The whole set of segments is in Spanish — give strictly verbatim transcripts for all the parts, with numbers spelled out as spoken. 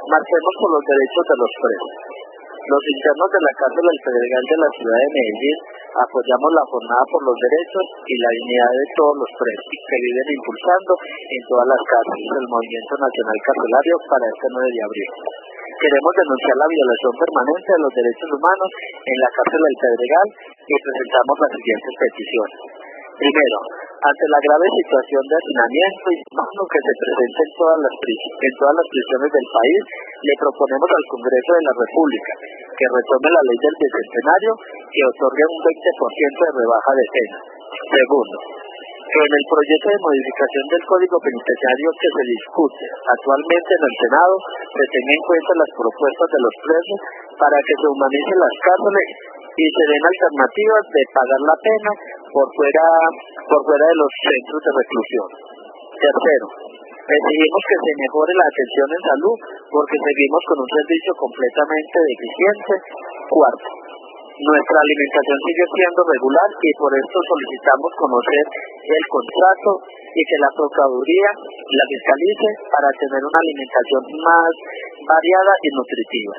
Marchemos por los derechos de los presos. Los internos de la cárcel del Pedregal de la ciudad de Medellín apoyamos la jornada por los derechos y la dignidad de todos los presos que viven impulsando en todas las cárceles el Movimiento Nacional Carcelario para este nueve de abril. Queremos denunciar la violación permanente de los derechos humanos en la cárcel del Pedregal y presentamos las siguientes peticiones. Primero, ante la grave situación de hacinamiento y humano que se presenta en todas las en todas las prisiones del país, le proponemos al Congreso de la República que retome la ley del bicentenario que otorgue un veinte por ciento de rebaja de pena. Segundo, que en el proyecto de modificación del Código Penitenciario que se discute actualmente en el Senado se tenga en cuenta las propuestas de los presos para que se humanicen las cárceles y se den alternativas de pagar la pena por fuera, por fuera de los centros de reclusión. Tercero, exigimos que se mejore la atención en salud porque seguimos con un servicio completamente deficiente. Cuarto, nuestra alimentación sigue siendo regular y por esto solicitamos conocer el contrato y que la Procuraduría la fiscalice para tener una alimentación más variada y nutritiva.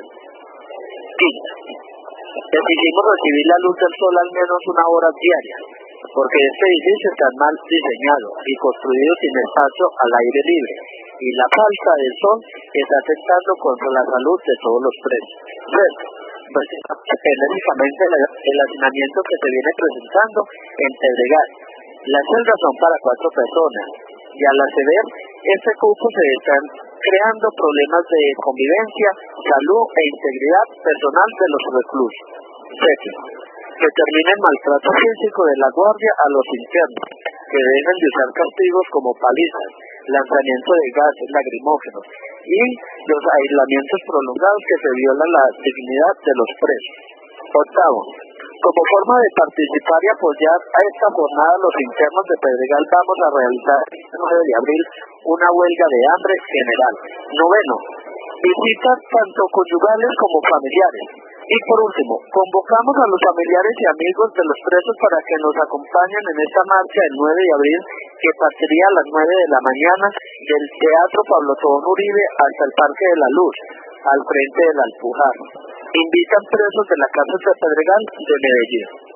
Quinto, exigimos recibir la luz del sol al menos una hora diaria, porque este edificio está mal diseñado y construido sin espacio al aire libre, y la falta de sol está atentando contra la salud de todos los presos. Sexto, específicamente el hacinamiento que se viene presentando en Pedregal. Las celdas son para cuatro personas y al acceder este cupo se están creando problemas de convivencia, salud e integridad personal de los reclusos. Séptimo, que termine el maltrato físico de la guardia a los internos, que dejen de usar castigos como palizas, lanzamiento de gases lacrimógenos y los aislamientos prolongados que se violan la dignidad de los presos. Octavo, como forma de participar y apoyar a esta jornada, los internos de Pedregal vamos a realizar el nueve de abril una huelga de hambre general. Noveno, visitas tanto conyugales como familiares. Y por último, convocamos a los familiares y amigos de los presos para que nos acompañen en esta marcha del nueve de abril que partiría a las nueve de la mañana del Teatro Pablo Tobón Uribe hasta el Parque de la Luz, al frente del Alpujarra. Invitan presos de la cárcel de Pedregal de Medellín.